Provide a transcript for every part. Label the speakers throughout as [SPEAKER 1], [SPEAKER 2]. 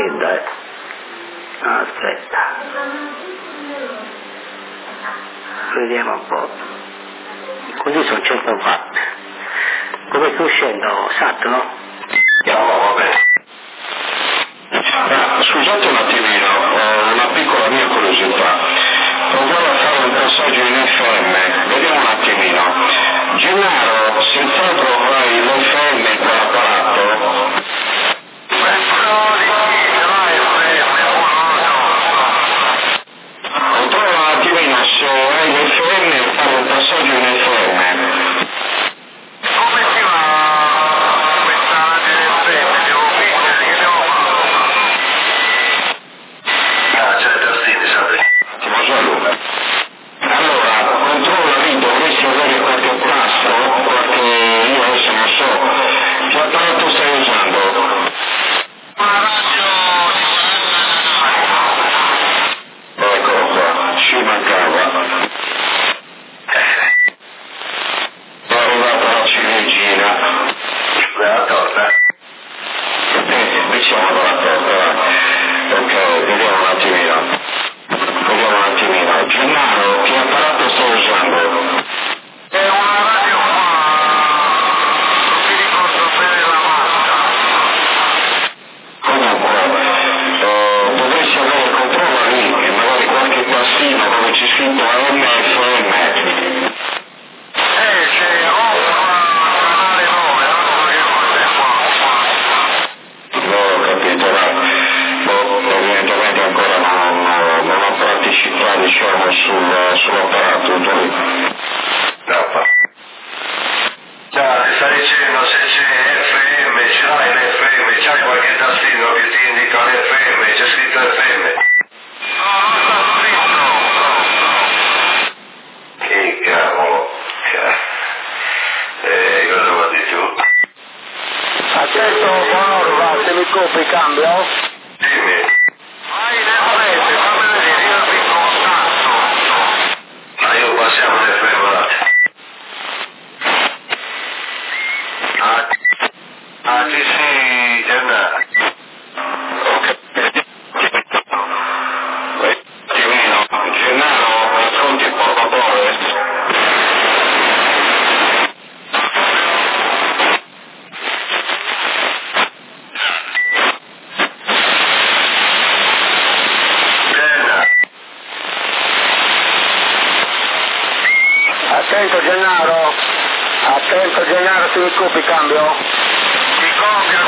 [SPEAKER 1] fredda, Aspetta. Vediamo un po'. Così sono 100 watt. Come sto uscendo? Satto, no?
[SPEAKER 2] No, va bene. Scusate un attimino, ho una piccola mia curiosità. Proviamo a fare un passaggio in FM, vediamo un attimino. Gennaro, senz'altro avrai l'FM qua apparato? Controlla un attimino se hai l'FM e fare un passaggio in FM.
[SPEAKER 3] Come si va questa FM? Devo vincere, che devo fare?
[SPEAKER 2] C'è Tastini, sapete? Ti solo. Allora, controlla lì, dovresti avere qualche tasto, qualche, io adesso non so, che apparato stai usando?
[SPEAKER 3] Una radio
[SPEAKER 2] Eccolo qua, ci mancava. È arrivata la ciliegina.
[SPEAKER 3] la torta.
[SPEAKER 2] Diciamo la torta. Ok, vediamo un attimino. Gennaro, che apparato stai usando?
[SPEAKER 3] È una radio non mi ricordo bene la marca.
[SPEAKER 2] Comunque, dovresti avere controllo lì e magari qualche tastino dove c'è scritto AM e FM.
[SPEAKER 3] C'è canale 9, non so che cos'è qua.
[SPEAKER 2] Ho capito, evidentemente ancora non ho praticità, diciamo, sull'apparato.
[SPEAKER 3] Ti sta dicendo se c'è FM, ce l'hai l'FM, c'hai qualche tastino che ti indica l'FM, c'è scritto FM. No, non sta scritto. Che cavolo. Cosa vuoi dire tu?
[SPEAKER 1] Accetto, buon'ora, se mi copri cambio?
[SPEAKER 3] Dimmi. Vai l'FM, fammi vedere, io ti contatto. Ma io passiamo l'FM, guardate. Sì, sì, Gennaro.
[SPEAKER 2] Gennaro, ascolti il portatore.
[SPEAKER 1] Attento Gennaro, se mi copi cambio?
[SPEAKER 3] Ti copio.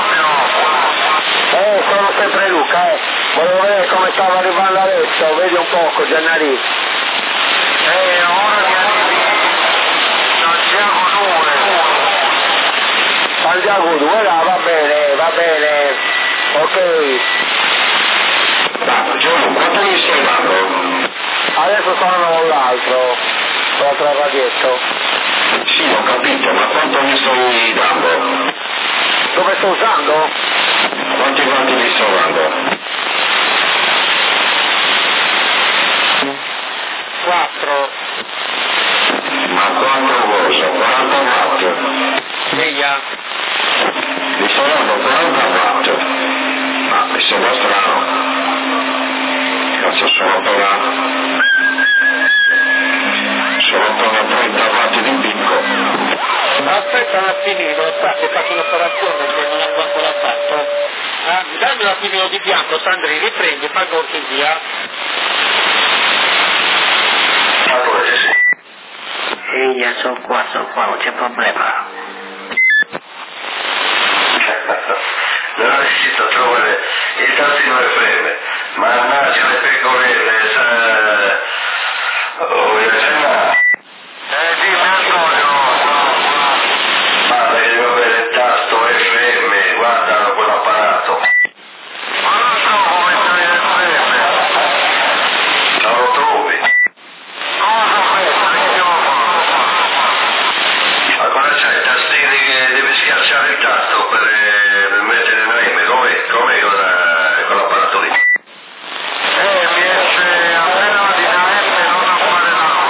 [SPEAKER 1] Sono sempre Luca, volevo vedere come stava arrivando adesso, vedi un poco Gennari.
[SPEAKER 3] Ora mi arrivi Santiago 2.
[SPEAKER 1] Santiago 2, va bene, ok.
[SPEAKER 2] Giovanni, quanto mi stai dando?
[SPEAKER 1] Adesso sono l'altro radietto.
[SPEAKER 2] Sì, ho capito, ma quanto mi stai dando?
[SPEAKER 1] Dove sto usando?
[SPEAKER 2] Quanti mi sto dando?
[SPEAKER 1] 4.
[SPEAKER 2] Ma quanto cosa? 40 watt?
[SPEAKER 1] Via.
[SPEAKER 2] Mi sto dando 40 watt. Ma mi sembra strano. Cazzo, sono appena 30 watt di picco.
[SPEAKER 1] Aspetta un attimino, ho fatto un'operazione che non avevo ancora fatto. Dammi un attimino di bianco, Sandri, riprendi, fai cortesia. Sì, sono qua, non c'è problema.
[SPEAKER 3] Non riuscito a trovare il tastino FM, mannaggia le pecorelle, Gennaro. Dimmi Antonio. Ma devi avere il tasto FM, guardalo quell'apparato. Ma non so come stai in FM. Non lo trovi. Cosa questo? Che devo fare? Ma cosa c'hai i tastini che devi schiacciare il tasto per mettere in AM? Com'è quell'apparato lì? Mi esce appena di AM non a fare la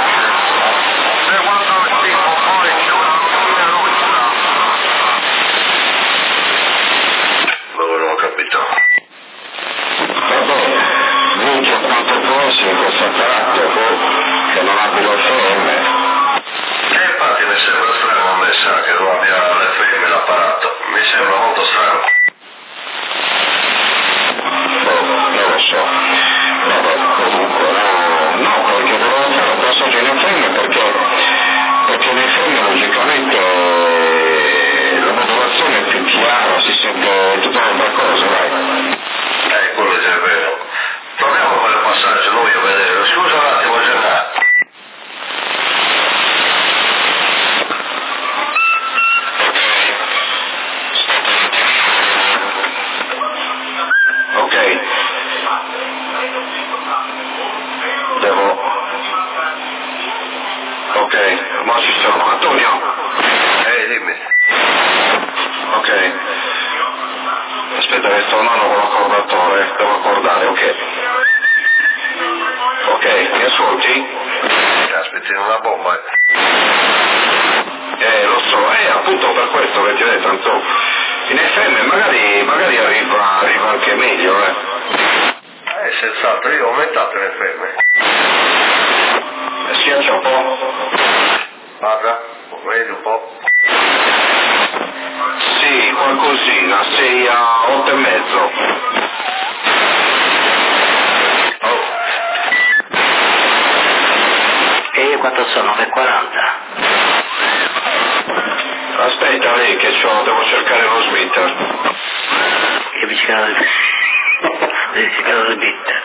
[SPEAKER 2] fossi in questo apparato, che non abbia l'FM.
[SPEAKER 3] Infatti mi sembra strano a me, sa, che non abbia l'FM l'apparato. Mi sembra molto strano.
[SPEAKER 2] Non lo so. Vabbè, comunque, no, perché volevo fare un passaggio in FM perché in FM logicamente la modulazione è più chiara, si sente tutta un'altra cosa, vai.
[SPEAKER 3] Quello è vero. Proviamo a fare il passaggio, lo voglio vedere. Scusa un attimo, Gennaro.
[SPEAKER 2] Ok. Ok, ma ci sono. Antonio?
[SPEAKER 3] Dimmi.
[SPEAKER 2] Ok. Aspetta che sto andando con l'accordatore, devo accordare, ok. Ok, mi ascolti?
[SPEAKER 3] Aspetti, una bomba.
[SPEAKER 2] Lo so, appunto per questo che ti ho detto, tanto in FM magari arriva anche meglio,
[SPEAKER 3] Senz'altro, io ho aumentato l'FM.
[SPEAKER 2] Schiaccia un po'.
[SPEAKER 3] Guarda, vedi un po'.
[SPEAKER 2] Sì, qualcosina, sei a 8,5.
[SPEAKER 3] Oh.
[SPEAKER 1] E io quanto sono? 9,40.
[SPEAKER 2] Aspetta lì che devo cercare lo smitter.
[SPEAKER 1] Che vicino del smitter.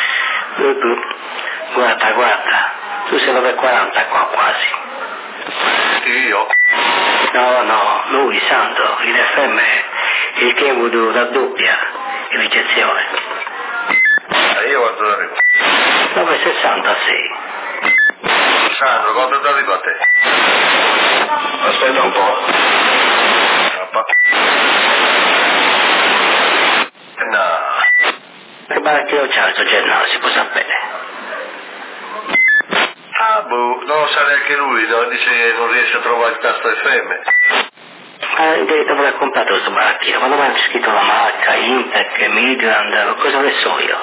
[SPEAKER 1] Guarda, tu sei 9,40 qua quasi.
[SPEAKER 3] Io?
[SPEAKER 1] No, lui, Sandro, in FM, il Kenwood raddoppia in ricezione.
[SPEAKER 3] Io quanto arrivo?
[SPEAKER 1] 9,60 sì.
[SPEAKER 3] Sandro, quanto ti arriva a te?
[SPEAKER 2] Aspetta un po'.
[SPEAKER 3] No.
[SPEAKER 1] Che baracchino c'ha sto Gennaro, si può sapere.
[SPEAKER 3] Non lo sa neanche lui, no? Dice che non riesce a trovare il tasto FM.
[SPEAKER 1] Dove l'ha comprato questo baracchino? Quando mi ha scritto la marca, Intec, Midland, cosa ne so io?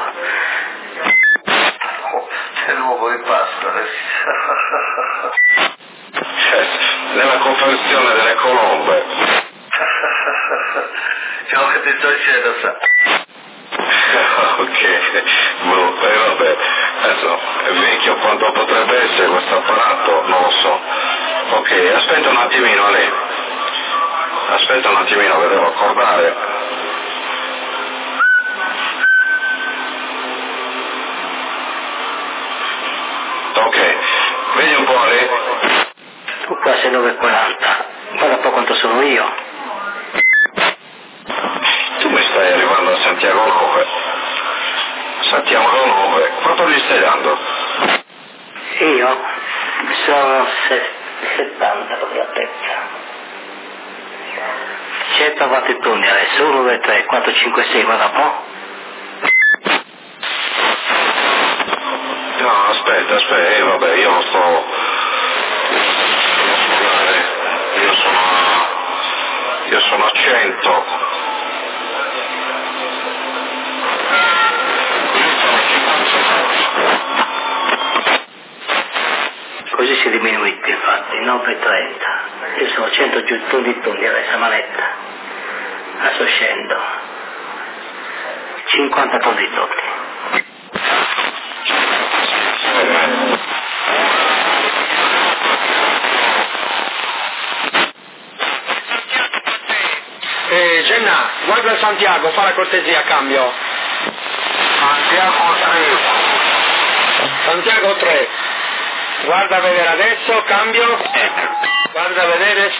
[SPEAKER 3] C'è l'uovo di pasta.
[SPEAKER 2] Nella confezione delle colombe.
[SPEAKER 3] Ciao che ti sto dicendo, sa.
[SPEAKER 2] Ok, vabbè, adesso è vecchio quanto potrebbe essere questo apparato, non lo so. Ok, aspetta un attimino lì. Aspetta un attimino che devo accordare. Ok, vedi un po' lì.
[SPEAKER 1] Tu qua sei 9,40. Guarda un po' quanto sono io.
[SPEAKER 2] Tu mi stai arrivando a Santiago 9. Santiago 9, quanto gli stai dando?
[SPEAKER 1] Io sono 70 per la testa. 100 watt tonni adesso, 1, 2, 3, 4, 5, 6, guarda un po'.
[SPEAKER 2] No, aspetta, vabbè, io non sto... Io sono a 100.
[SPEAKER 1] Così si è diminuito infatti, 9,30. Io sono 100 tonni adesso, manetta. Adesso scendo. 50 tonni.
[SPEAKER 4] Genna, guarda Santiago, fa la cortesia, cambio. Santiago 3. Guarda a vedere adesso, cambio. Guarda a vedere.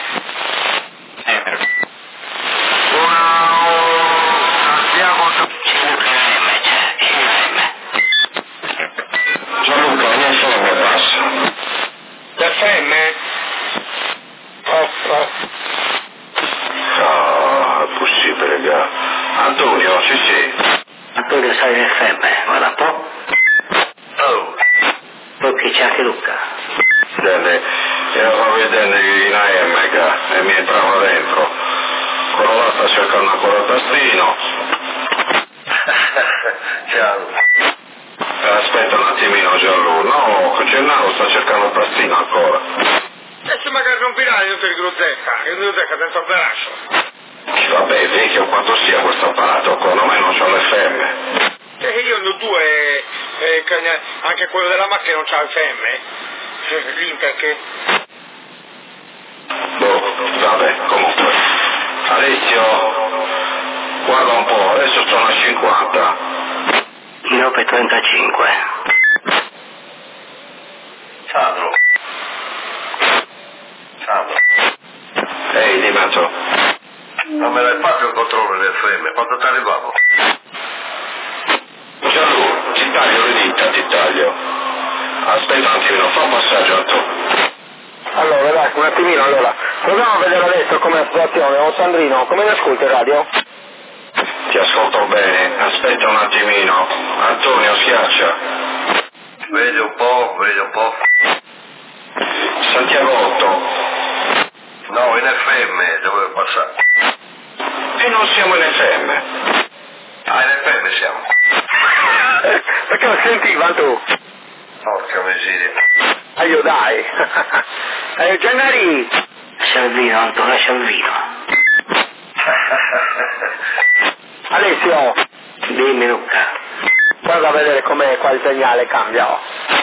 [SPEAKER 2] Gianluca, mia FM passa.
[SPEAKER 4] FM?
[SPEAKER 2] No, è possibile che... Antonio, sì.
[SPEAKER 1] Antonio sai in FM, guarda un po'.
[SPEAKER 3] Oh.
[SPEAKER 1] Poi qui c'è anche Luca.
[SPEAKER 2] Io stavo vedendo in AM e mi entrava dentro. Quello là sta cercando ancora il tastino.
[SPEAKER 3] Ciao.
[SPEAKER 2] Aspetta un attimo. attimino Gianlu, no, Gennaro sta cercando il tastino ancora.
[SPEAKER 4] Se magari non virare tutto il gruzecca dentro il garage.
[SPEAKER 2] Vabbè, vecchio quanto sia questo apparato, secondo me non c'ho l'FM.
[SPEAKER 4] Io ne ho due, anche quello della macchina non c'ha l'FM. L'Inter che...
[SPEAKER 2] Vabbè, comunque. Alessio, guarda un po', adesso sono a 50.
[SPEAKER 5] 9:35.
[SPEAKER 3] Sandro.
[SPEAKER 2] Ehi, di mezzo.
[SPEAKER 3] Non me l'hai fatto il controllo dell'FM, quanto ti è arrivato?
[SPEAKER 2] Gianlu, ti taglio le dita, ti taglio. Aspetta un attimino, fa un passaggio a tu.
[SPEAKER 4] Allora, dai, un attimino, allora. Proviamo a vedere adesso com'è la situazione. Oh, Sandrino, come mi ascolti il radio?
[SPEAKER 2] Ti ascolto bene, aspetta un attimino. Antonio, schiaccia.
[SPEAKER 3] Vedi un po'.
[SPEAKER 2] Santiago 8.
[SPEAKER 3] No, in FM dove passare.
[SPEAKER 2] E non siamo in FM.
[SPEAKER 3] Ah, in FM siamo.
[SPEAKER 4] Perché lo sentiva tu?
[SPEAKER 3] Porca miseria.
[SPEAKER 4] Io dai. Gennari!
[SPEAKER 5] Lascia il vino, Anto, lascia il vino.
[SPEAKER 4] Alessio!
[SPEAKER 5] Dimmi Luca.
[SPEAKER 4] Guarda a vedere com'è qua il segnale, cambia.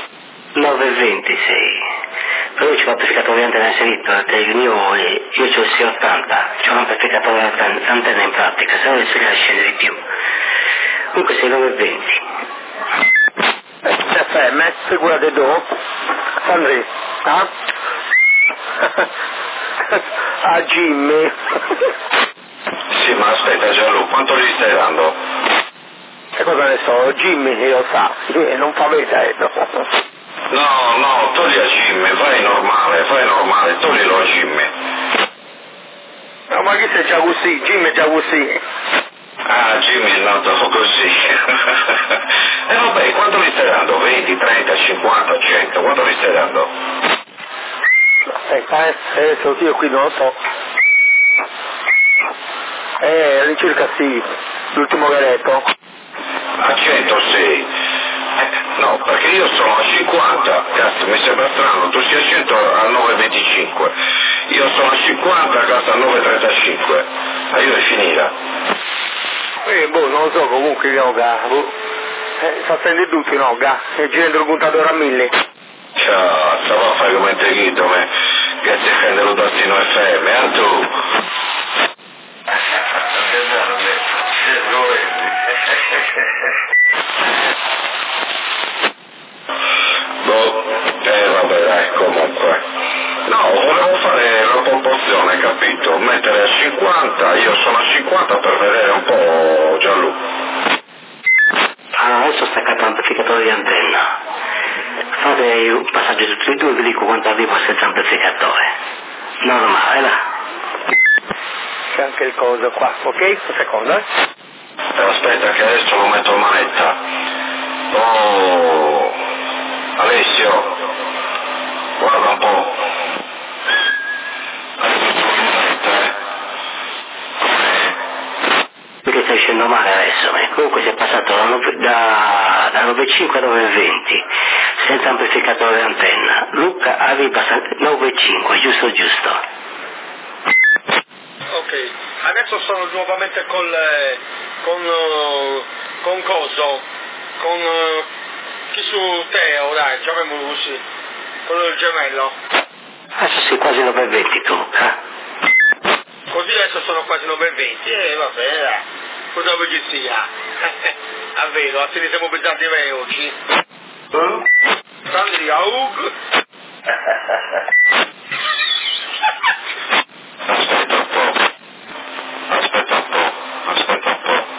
[SPEAKER 5] 9:26. Però c'è l'amplificatore antenna inserito, io ho il C80, c'ho l'amplificatore antenna in pratica, se no il segnale scende di più. Comunque sei 9:20.
[SPEAKER 4] FM, figurati tu. Sandri, ah? A Jimmy.
[SPEAKER 2] Sì, ma aspetta Gianlu, quanto gli stai dando?
[SPEAKER 4] E cosa ne so, Jimmy lo sa, non fa vedere.
[SPEAKER 2] No, togli a Jimmy, fai normale, toglilo a Jimmy.
[SPEAKER 4] No, ma chi sei già così? Jimmy è già così.
[SPEAKER 2] Ah, Jimmy è nato così. E vabbè, quanto gli stai dando? 20, 30, 50, 100, quanto gli stai dando?
[SPEAKER 4] Aspetta, adesso io qui non lo so. All'incirca sì, l'ultimo che hai detto.
[SPEAKER 2] A 106. No, perché io sono a 50, cazzo, mi sembra strano, tu sei a 100 a 9,25, io sono a 50, cazzo, a 9,35, io è finita.
[SPEAKER 4] Non lo so, comunque, Yoga, sta sentendo tutti, no, e girando il puntatore a 1000.
[SPEAKER 2] Ciao, stavo a fare come te chiedo, che si prende lo tastino FM, a tu. Vabbè dai, comunque. No, volevo fare la proporzione, capito? Mettere a 50, io sono a 50 per vedere un po' Gianlu.
[SPEAKER 5] Allora adesso ho staccato l'amplificatore di antenna. Fate un passaggio di tutti e due e vi dico quanto arrivo senza amplificatore. Normale, là.
[SPEAKER 4] C'è anche il coso qua, ok? Un secondo,
[SPEAKER 2] Aspetta che adesso lo metto in manetta. Oh, Alessio, guarda un po'.
[SPEAKER 5] Perché stai scendendo male adesso, comunque si è passato da 9,5 a 9,20 senza amplificatore d'antenna. Luca arriva a 9,5, giusto.
[SPEAKER 4] Ok, adesso sono nuovamente con coso, con chi su Teo, dai, chiamiamolo così, quello del gemello.
[SPEAKER 5] Adesso sei quasi 9,20 tu, Luca.
[SPEAKER 4] Così adesso sono quasi 9,20, vabbè, dai, cosa vuoi che sia? È vero, a te ne siamo pensati oggi. Sandri, aug.
[SPEAKER 2] Aspetta un po'.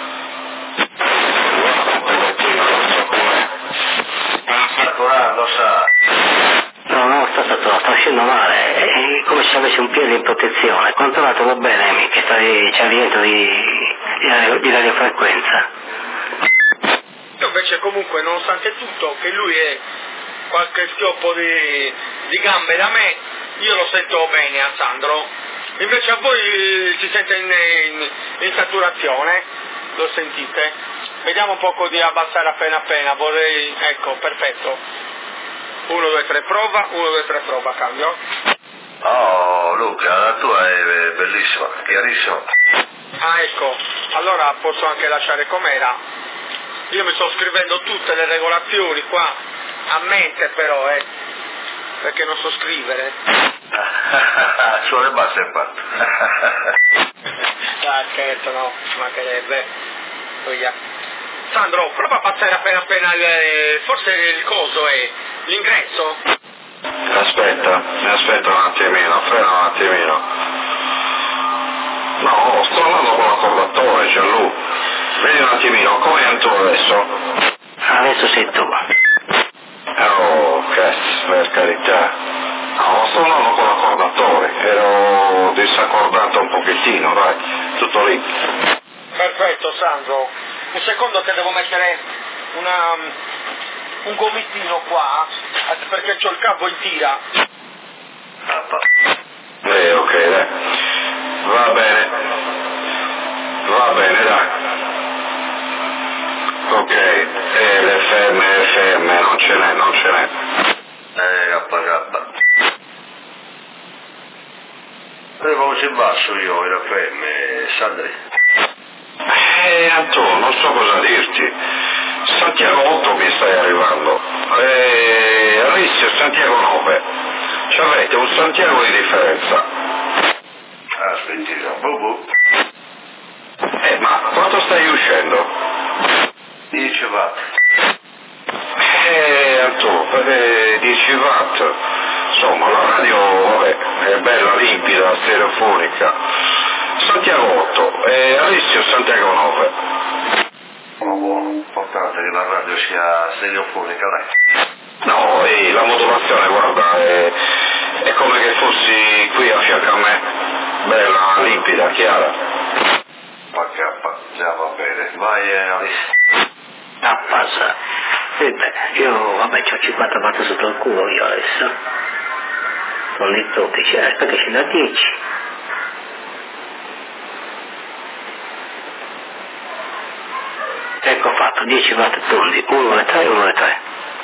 [SPEAKER 3] Lo sa.
[SPEAKER 5] No, sta uscendo male, è come se avessi un piede in protezione. Controllatelo bene, che c'è rientro di radiofrequenza.
[SPEAKER 4] Invece comunque, nonostante tutto, che lui è qualche schioppo di gambe da me, io lo sento bene a Sandro. Invece a voi si sente in saturazione.
[SPEAKER 1] Lo sentite? Vediamo un poco di abbassare appena, vorrei, ecco, perfetto. 1, 2, 3, prova, 1, 2, 3, prova, cambio.
[SPEAKER 3] Oh Luca, la tua è bellissima, chiarissima.
[SPEAKER 1] Ah, ecco, allora posso anche lasciare com'era. Io mi sto scrivendo tutte le regolazioni qua, a mente però, perché non so scrivere.
[SPEAKER 3] Sulle basse è fatto.
[SPEAKER 1] Ah, certo, no, ci mancherebbe. Via. Sandro, prova a passare appena forse il coso è l'ingresso.
[SPEAKER 2] Aspetta un attimino, frena un attimino. No, sto andando con l'accordatore, Gianlu. Vedi un attimino, come tu adesso?
[SPEAKER 5] Adesso sei tu.
[SPEAKER 2] Oh, cazzo, per carità. No, sto andando con l'accordatore, ero disaccordato un pochettino, dai, tutto lì.
[SPEAKER 1] Perfetto, Sandro. Un secondo che devo mettere un gomitino qua, perché c'ho il cavo in tira.
[SPEAKER 2] Ok, dai. Va bene, dai. Ok, l'FM, non ce n'è.
[SPEAKER 3] KK. Come ci basso io in FM, Sandri?
[SPEAKER 2] Antonio, non so cosa dirti. Santiago 8 mi stai arrivando. Alessio Santiago 9. Ci avete un Santiago di differenza.
[SPEAKER 3] Aspettino, bubu.
[SPEAKER 2] Ma quanto stai uscendo?
[SPEAKER 3] 10 watt.
[SPEAKER 2] Antonio, 10 watt. Insomma, la radio, vabbè, è bella, limpida, stereofonica. Santiago 8 e Alessio Santiago 9.
[SPEAKER 3] Buono, importante che la radio sia stereofonica, dai.
[SPEAKER 2] No, la modulazione, guarda, è come che fossi qui a fianco a me. Bella, limpida, chiara.
[SPEAKER 3] KK, già va bene. Vai Alessio.
[SPEAKER 5] Passa. Io vabbè c'ho 50 watt sotto il culo io adesso. Non li tocchi, perché ce n'ha 10. Ecco fatto, 10 watt tondi, 1 e 3, 1 e 3.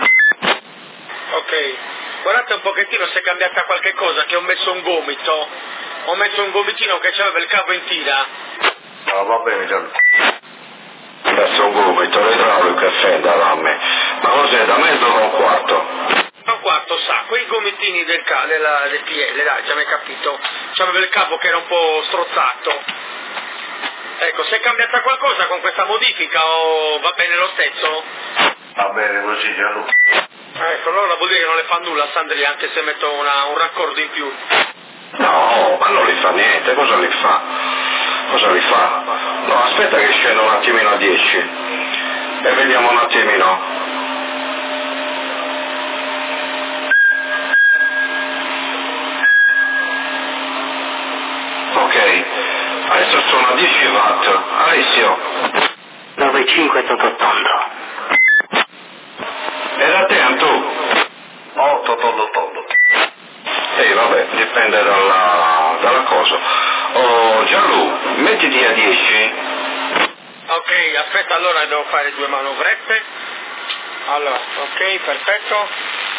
[SPEAKER 1] Ok, guardate un pochettino se è cambiata qualche cosa, che ho messo un gomitino che c'aveva il cavo in tira.
[SPEAKER 3] No, va bene, Gianni.
[SPEAKER 2] Adesso un gomito, l'idraulico e fenda da me. Ma cos'è, da mezzo o un quarto?
[SPEAKER 1] Un quarto sa, quei gomitini del PL, dai, già mi hai capito. C'aveva il cavo che era un po' strozzato. Ecco, se è cambiata qualcosa con questa modifica o va bene lo stesso?
[SPEAKER 3] Va bene così, Gianluca.
[SPEAKER 1] Ecco, allora vuol dire che non le fa nulla a Sandri anche se metto un raccordo in più.
[SPEAKER 2] No, ma non li fa niente, cosa li fa? No, aspetta che scendo un attimino a 10 e vediamo un attimino. Ok, adesso sono a 10 watt. Alessio.
[SPEAKER 5] 9,5 tondo.
[SPEAKER 2] E da te, Antù?
[SPEAKER 3] 8 tondo.
[SPEAKER 2] Vabbè, dipende dalla cosa. Oh, Gianlu, mettiti a 10.
[SPEAKER 1] Ok, aspetta, allora devo fare 2 manovrette. Allora, ok, perfetto.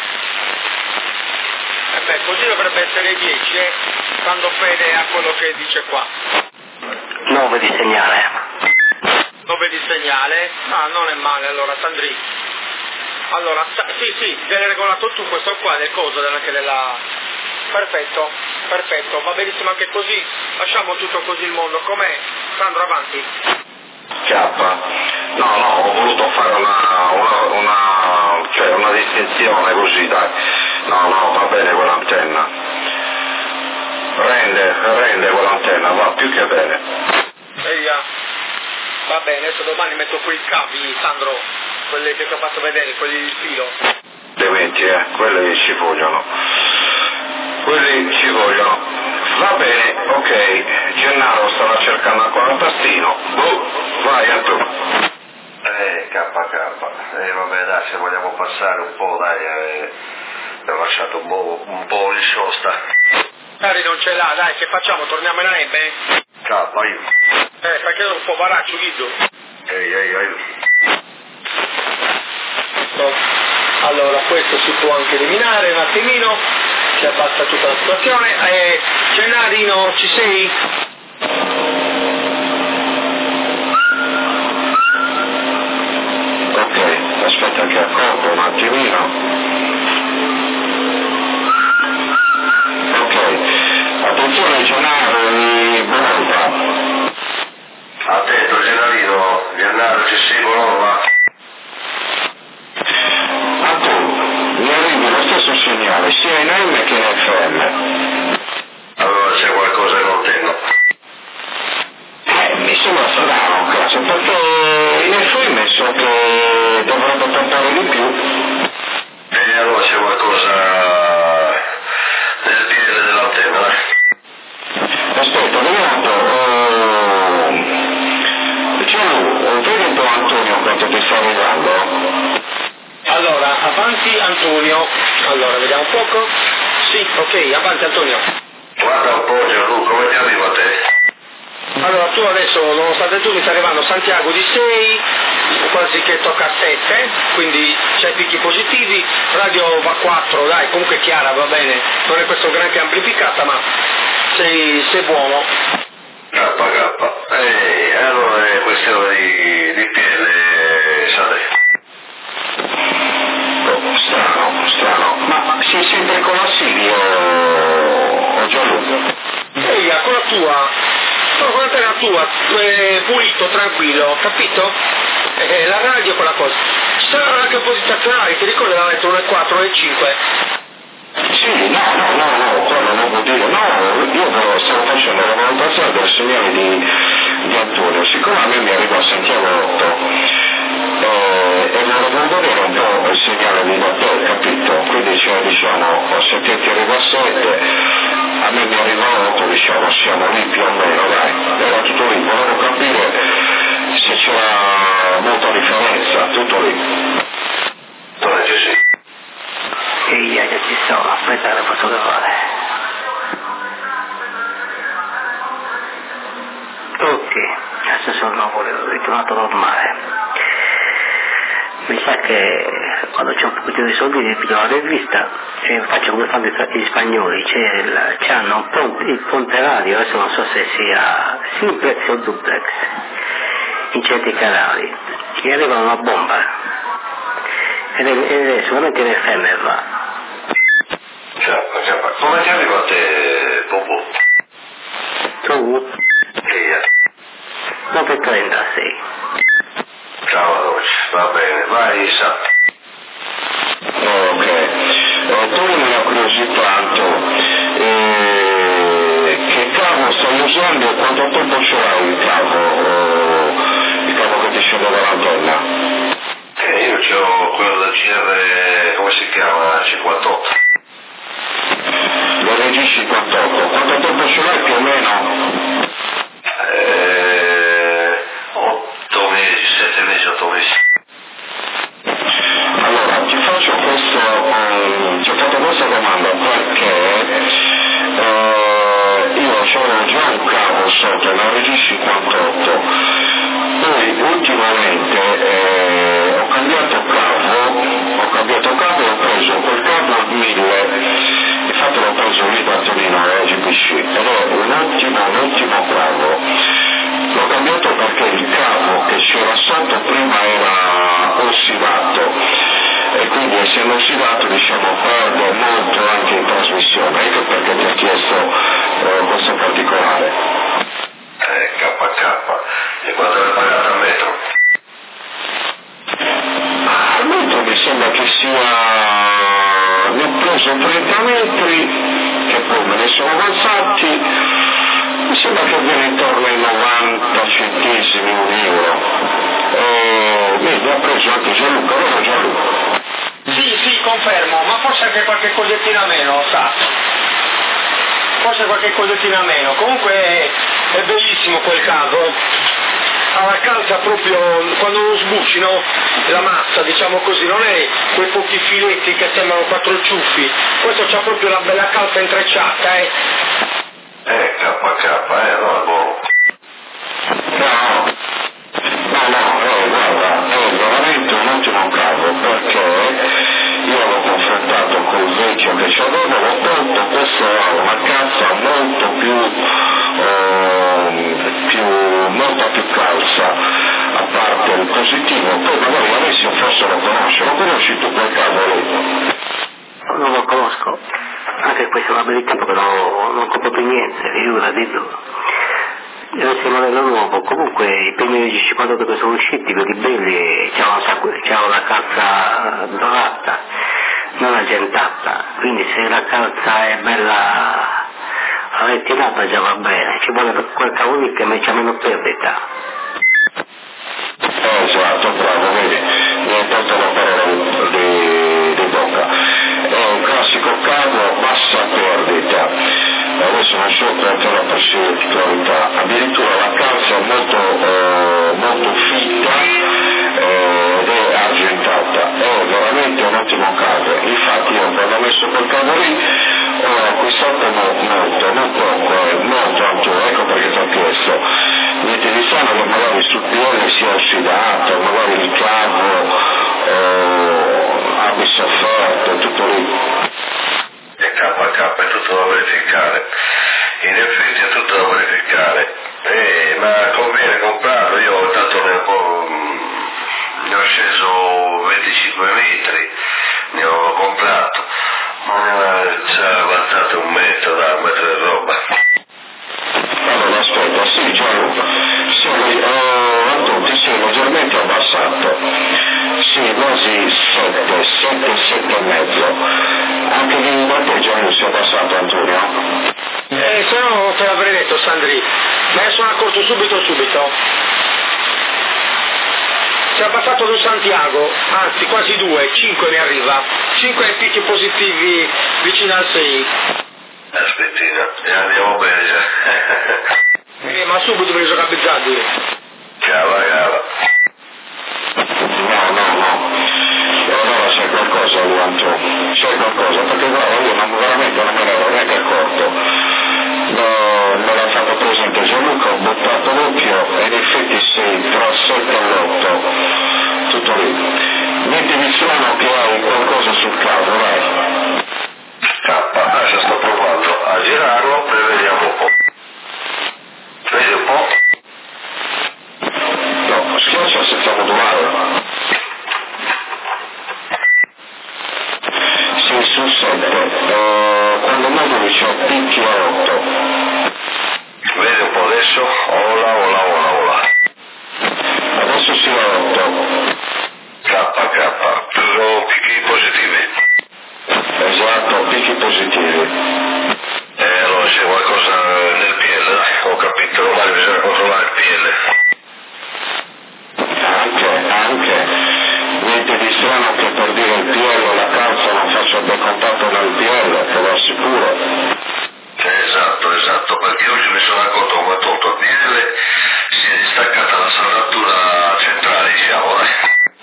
[SPEAKER 1] E beh, così dovrebbe essere 10, stando fede a quello che dice qua.
[SPEAKER 5] 9 di segnale.
[SPEAKER 1] 9 di segnale? Ah, non è male allora, Sandri. Allora, sì, l'hai regolato tu questo qua del coso, della... Perfetto, va benissimo anche così. Lasciamo tutto così il mondo com'è. Sandro, avanti.
[SPEAKER 2] No, ho voluto fare una distinzione così, dai. No, va bene quell'antenna. Rende quell'antenna, va più che bene.
[SPEAKER 1] Via. Va bene, adesso domani metto quei cavi, Sandro, quelli che ti ho fatto vedere, quelli di filo.
[SPEAKER 2] Dementi, quelli ci vogliono. Va bene, ok. Gennaro stava cercando ancora il tastino. Vai a tu.
[SPEAKER 3] KK. Vabbè, dai, se vogliamo passare un po', dai, ho lasciato un po' il sosta.
[SPEAKER 1] Cari non ce l'ha, dai, che facciamo? Torniamo in AM?
[SPEAKER 3] Io.
[SPEAKER 1] Perché non può baraccio, Guido? Allora, questo si può anche eliminare un attimino, si abbassa tutta la situazione. Gennarino, ci sei?
[SPEAKER 2] Ok, aspetta che accorgo un attimino. Ok, attenzione Gennaro di Bologna.
[SPEAKER 3] Attento Gennarino, Gennaro ci sei Bologna.
[SPEAKER 2] Mi arrivi lo stesso segnale sia in M che in FM.
[SPEAKER 3] Allora c'è qualcosa che non tengo.
[SPEAKER 2] Mi sembra strano, cazzo, perché in FM so che dovrebbe tentare di più.
[SPEAKER 3] E allora c'è qualcosa nel piede dell'antenna,
[SPEAKER 2] Aspetta, vediamo. Vedi un po' Antonio quanto ti sta arrivando?
[SPEAKER 1] Allora, avanti Antonio. Allora, vediamo un poco. Sì, ok, avanti Antonio.
[SPEAKER 3] Guarda un po' Gianluca, come ti arriva a te?
[SPEAKER 1] Allora, tu adesso, nonostante tu, mi sta arrivando Santiago di 6, quasi che tocca a 7, quindi c'è picchi positivi, radio va 4, dai, comunque è chiara, va bene, non è questo granché amplificata, ma sei buono.
[SPEAKER 3] KK, allora è questione di pelle, sai.
[SPEAKER 2] Strano, ma sei sempre con la Silvio o Gianluca?
[SPEAKER 1] Sì, con la tua, con la terra tua, pulito, tranquillo, capito? La radio con la cosa. Ci saranno anche opposizioni stazionari, ti ricordi la metro 1 e 4, 1 e 5?
[SPEAKER 2] Sì, no, quello non vuol dire, no, io stavo facendo la valutazione del segnale di Antonio, siccome a me mi arriva Santiago 8, e volevo vedere un po' il segnale di Matteo, capito? Quindi diciamo, se te ti arriva a 7, a me mi arriva 8, diciamo, siamo lì più o meno, dai, era tutto lì, volevo capire se c'era molta differenza, tutto lì.
[SPEAKER 3] Sì.
[SPEAKER 5] Ehi, che ci sono, aspetta che posso trovare. Ok, adesso sono ritornato normale. Mi sa che quando c'è un pochettino di soldi mi piglio la rivista e faccio come fanno gli spagnoli, c'hanno il ponte radio, adesso non so se sia simplex o duplex, in certi canali, che arriva una bomba ed è sicuramente in FM va.
[SPEAKER 3] Come ti arriva a te, Popo?
[SPEAKER 5] Tu?
[SPEAKER 3] Sì.
[SPEAKER 5] 9:36.
[SPEAKER 3] Ciao, va bene, vai Isa.
[SPEAKER 2] Ok, tu mi ha curiosità tanto, che cavo stai usando e quanto tempo ce l'hai il cavo che ti scende dall'antenna?
[SPEAKER 3] Io ho quello del CR, come si chiama, 58.
[SPEAKER 2] L'RG 58, quanto tempo ce l'hai più o meno?
[SPEAKER 3] 8 mesi, 7 mesi, 8 mesi.
[SPEAKER 2] Allora, ti faccio ti ho fatto questa domanda perché io avevo già un cavo sotto l'RG 58, poi ultimamente ho cambiato cavo e ho preso quel cavo a 1000, infatti l'ho preso lì da Torino GPC ed è un ottimo cavo. L'ho cambiato perché il cavo che c'era sotto prima era ossidato e quindi essendo ossidato perde molto anche in trasmissione, ecco perché ti ho chiesto questo particolare.
[SPEAKER 3] KK, e quanto l'hai pagato al metro?
[SPEAKER 2] Al metro mi sembra che ne ho preso 30 metri che poi me ne sono avanzati. Mi sembra che viene intorno ai 90 centesimi, €1. Mi ha preso anche Gianluca, vero Gianluca?
[SPEAKER 1] Sì, confermo, ma forse anche qualche cosettina meno, sa. Forse qualche cosettina meno. Comunque è bellissimo quel cavo. Calza proprio quando lo sbucci, no? La massa, diciamo così, non è quei pochi filetti che sembrano 4 ciuffi. Questo c'ha proprio la bella calza intrecciata,
[SPEAKER 3] KK, no, è buono.
[SPEAKER 2] No, cioè dopo l'ho tolto, questo ha una calza molto più calza, a parte il positivo, poi magari Alessio forse lo conosci tu quel caso lì?
[SPEAKER 5] Non lo conosco, anche questa è una bella tempo che non compro più niente, dillo. Io sono modello nuovo, comunque i primi 50 che sono usciti, quelli belli, c'è una calza dorata, non argentata, quindi se la calza è bella rettinata già va bene, ci vuole quel cavolo che c'è meno perdita.
[SPEAKER 2] Esatto, bravo, vedi, mi hai tolto la parola di bocca. È un classico cavo a bassa perdita. Adesso non so quanto la percentualità, addirittura la calza è molto fitta ed è argentata, è veramente un ottimo cavo. Infatti io quando ho messo quel cavo lì ho acquistato molto, non poco, molto, ecco perché ti ho chiesto. Niente di strano che magari sul piede sia ossidato, magari il cavo abbia sofferto, tutto lì.
[SPEAKER 3] KK è tutto da verificare, in effetti è tutto da verificare, ma conviene comprarlo, io tanto ne ho sceso 25 metri, ne ho comprato, ma ci ha avanzato un metro di roba.
[SPEAKER 2] Allora aspetta, sì Gianluca, ti sei leggermente abbassato, sì, quasi 7 e mezzo, anche lì da te Gianluca si è abbassato Antonio?
[SPEAKER 1] Se no non te l'avrei detto Sandri, me ne sono accorto subito. Si è abbassato su Santiago, anzi quasi 2, 5 ne arriva, 5 picchi positivi vicino al 6.
[SPEAKER 3] Aspettina, andiamo bene già.
[SPEAKER 1] Ma subito mi sono cabezzato.
[SPEAKER 3] Cava.
[SPEAKER 2] No. Allora c'è qualcosa lì Antonio, perché guarda io veramente non me ne ero neanche accorto. Me l'ha fatto presente Gianluca, ho buttato l'occhio e in effetti sei tra 7 e 8, tutto lì. Niente di strano che hai qualcosa sul caso, vai.
[SPEAKER 3] Adesso sto provando a girarlo e vediamo un po'. Vedi un po'?
[SPEAKER 2] No, schiaccia senza modulare. Sei su 7, quando moduli c'è picchi a 8.
[SPEAKER 3] Vedi un po' adesso? Ola.
[SPEAKER 2] Adesso si va a 8.
[SPEAKER 3] KK, più picchi positivi.
[SPEAKER 2] Esatto, picchi positivi.
[SPEAKER 3] Allora c'è qualcosa nel PL, dai, ho capito, ormai bisogna controllare il PL.
[SPEAKER 2] Anche, niente di strano che per dire il PL la calza non faccia bel contatto nel PL, te lo assicuro.
[SPEAKER 3] Esatto, perché oggi mi sono accorto come ho tolto il PL, si è distaccata la serratura centrale, diciamo, dai.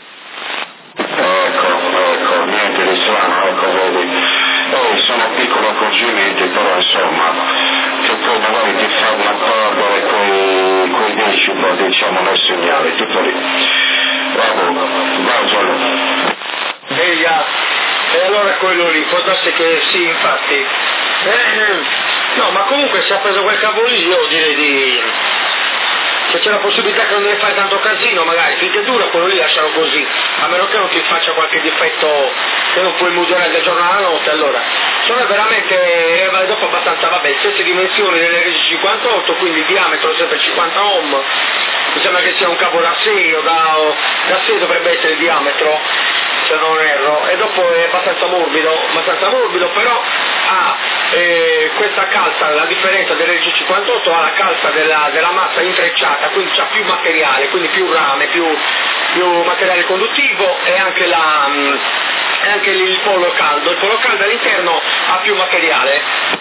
[SPEAKER 2] Ecco, niente di strano, ecco vedi. Sono piccoli accorgimenti, però insomma, che poi magari ti fanno perdere quei decibel, diciamo, nel segnale, tutto lì. Bravo, vai Gianluca.
[SPEAKER 1] E allora quello lì, può darsi che sì, infatti. No, ma comunque se ha preso quel cavolo lì, io direi se c'è la possibilità che non deve fare tanto casino, magari finché dura quello lì lascialo così, a meno che non ti faccia qualche difetto che non puoi mutuare da giorno alla notte. Allora sono veramente dopo abbastanza, stesse dimensioni dell'RG58, quindi il diametro sempre 50 ohm, mi sembra che sia un cavo da 6 o da 6 dovrebbe essere il diametro, se non erro, e dopo è abbastanza morbido, però ha questa calza, la differenza dell'RG58 ha la calza della massa intrecciata, quindi c'ha più materiale, quindi più rame, più materiale conduttivo, e anche il polo caldo all'interno ha più materiale.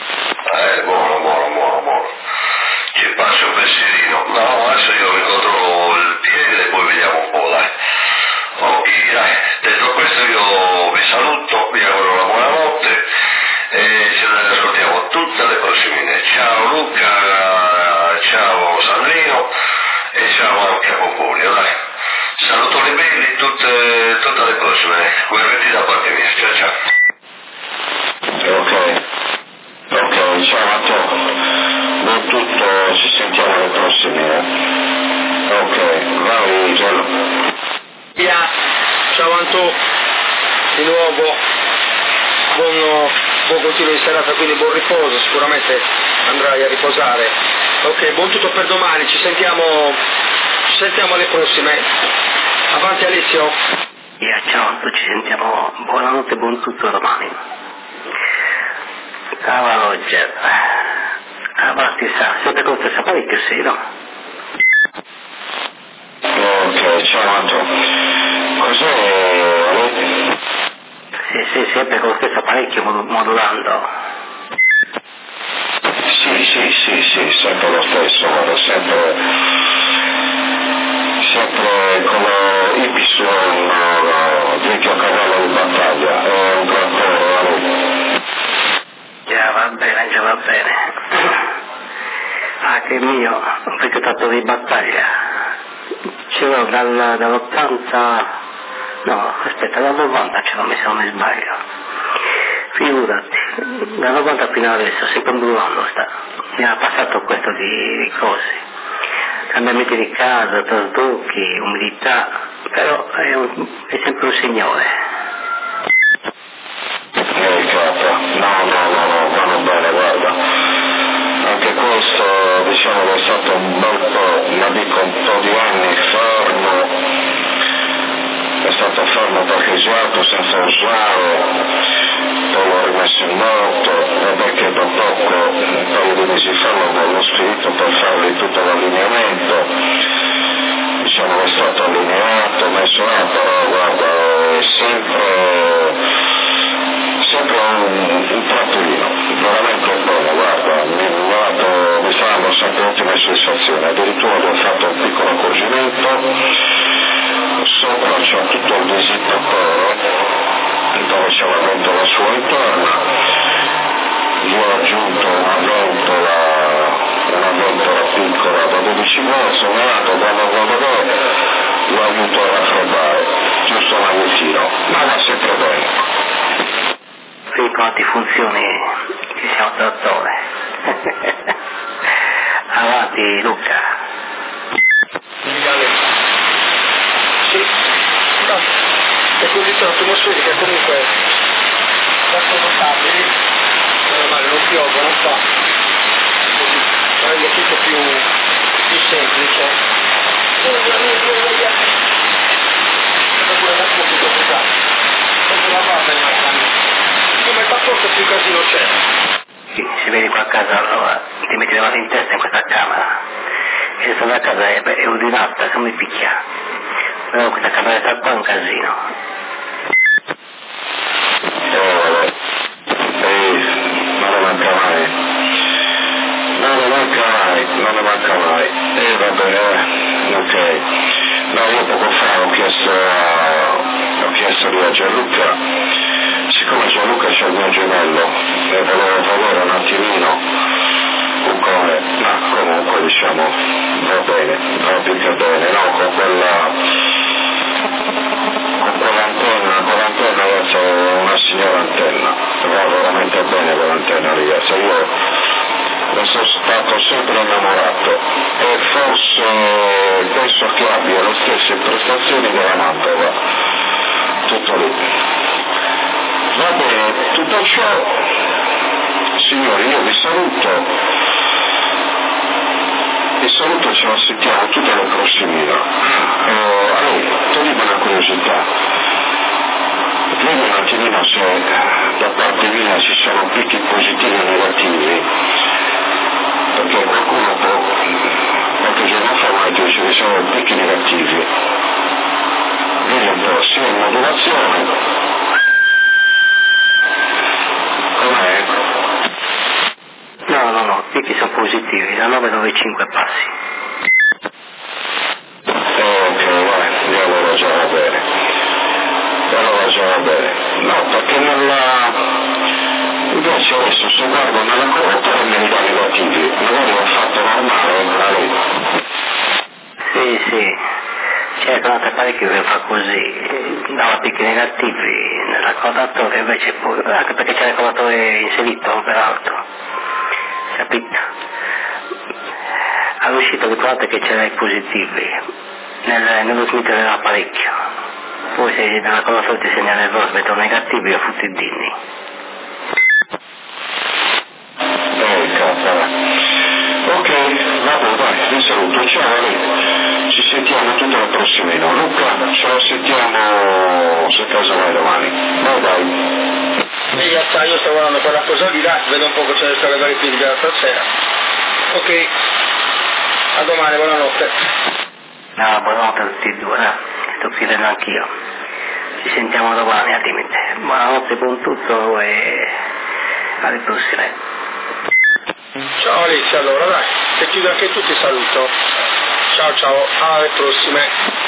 [SPEAKER 3] Buono. Ci passo un pensierino. No, adesso io mi controllo il piede e poi vediamo un po', dai. Ok, dai. Detto questo io vi saluto, vi auguro una buona notte e ce ne ascoltiamo tutte le prossime. Ciao Luca, ciao Sandrino e ciao anche a Popolio, dai. Salutoni belli tutte le prossime. Guardi da parte mia. Ciao.
[SPEAKER 2] Ok, ciao Matteo. Buon tutto, ci sentiamo alle prossime. Ok, vai Giorgio.
[SPEAKER 1] Ciao Antò, di nuovo, buon continuo di serata, quindi buon riposo, sicuramente andrai a riposare. Ok, buon tutto per domani, ci sentiamo alle prossime. Avanti Alessio.
[SPEAKER 5] Ciao Antò, ci sentiamo, buonanotte e buon tutto domani. Roger, avanti sempre con questa parecchio sì, no?
[SPEAKER 2] Ok, ciao Matteo. Cos'è?
[SPEAKER 5] Sì, sempre con lo stesso apparecchio modulando.
[SPEAKER 2] Sì, sempre lo stesso, guarda, sempre con lo Y, vecchio cavallo di battaglia, è un trattore,
[SPEAKER 5] Già va bene. Ah, che mio, un vecchio trattore di battaglia. Ce l'ho dall'80... No, aspetta, dal 90 ce l'ho messo, se non mi sbaglio. Figurati, dal 90 fino adesso, sempre modulando sta. Mi ha passato questo di cose. Cambiamenti di casa, trasdocchi, umidità, però è sempre un signore.
[SPEAKER 2] Capa, no, vanno bene, guarda. Anche questo, diciamo che è stato un bel po', ma dico un po' di anni fermo. È stato fermo parcheggiato senza usare, poi l'ho rimesso in moto, vabbè che da poco, un paio di mesi fa l'ho scritto per fargli tutto l'allineamento, diciamo che è stato allineato, messo là, però guarda, è sempre un trattorino, veramente buono, guarda, mi stanno sempre ottime soddisfazioni, addirittura gli ho fatto un piccolo accorgimento. Sopra c'è tutto il disinfettore dove c'è la ventola sua interna, gli ho aggiunto una ventola piccola da 12 metri, quando lo aiuto a raffreddare, giusto un aiutino, ma va sempre bene.
[SPEAKER 5] Qui quanti funzioni che sia un trattore. Avanti Luca.
[SPEAKER 1] Sì, no, le condizioni atmosferiche comunque sono stabili, normale, non piove, non fa, così, rende tutto più semplice. Pure da subito, scusate, sempre la parte in macchina. Come il passaporto più casino c'è.
[SPEAKER 5] Se vedi qua a casa allora ti metti le mani in testa in questa camera e se sono a casa è ordinata, se non mi picchia. Però questa camera qua è un casino.
[SPEAKER 2] Non ne manca mai. Vabbè, ok. No, io poco fa ho chiesto a Gianluca, siccome Gianluca c'è il mio gemello, e volevo vedere un attimino come, ma comunque diciamo, va bene, va più che bene, no, con quell'antenna adesso è una signora antenna, va veramente bene quell'antenna lì, se io ne sono stato sempre innamorato e forse penso che abbia le stesse prestazioni della Mantova, tutto lì. Va bene, tutto ciò, signori, io vi saluto, ce la sentiamo tutte le prossime. Allora, togliamo una curiosità, vedi un attimino se da parte mia ci sono picchi positivi e negativi, perché qualcuno qualche giorno fa mi ha detto che ci sono picchi negativi, vedi un po', sia in modulazione, com'è?
[SPEAKER 5] No, picchi sono positivi, da 995 passi.
[SPEAKER 2] Ok, io allora già va bene. No, perché invece adesso se guardo nella corretta mi dà negativi, magari ho fatto normale,
[SPEAKER 5] Sì, C'è un altro apparecchio che fa così, dava picchi negativi nel raccordatore, invece poi, anche perché c'è il raccordatore inserito peraltro, capito? All'uscita ritrovate che c'era i positivi nello smith dell'apparecchio, poi se nel raccordatore ti segna l'errore, metto negativi a futtidini.
[SPEAKER 2] Ok, vabbè, dai, vi saluto, ciao Ale. Ci sentiamo tutto al prossimino. Luca, ce lo sentiamo se caso vai domani. Dai.
[SPEAKER 1] E già sta, io sto guardando quella cosa di là, vedo un po' che c'è da stare vari piedi della stasera. Ok, a domani, buonanotte.
[SPEAKER 5] No, buonanotte a tutti e due, sto chiedendo anch'io. Ci sentiamo domani al limite. Buonanotte con tutto e alle prossime.
[SPEAKER 1] Ciao Alessia, allora dai, se chiudo anche tu ti saluto. Ciao ciao, alle prossime.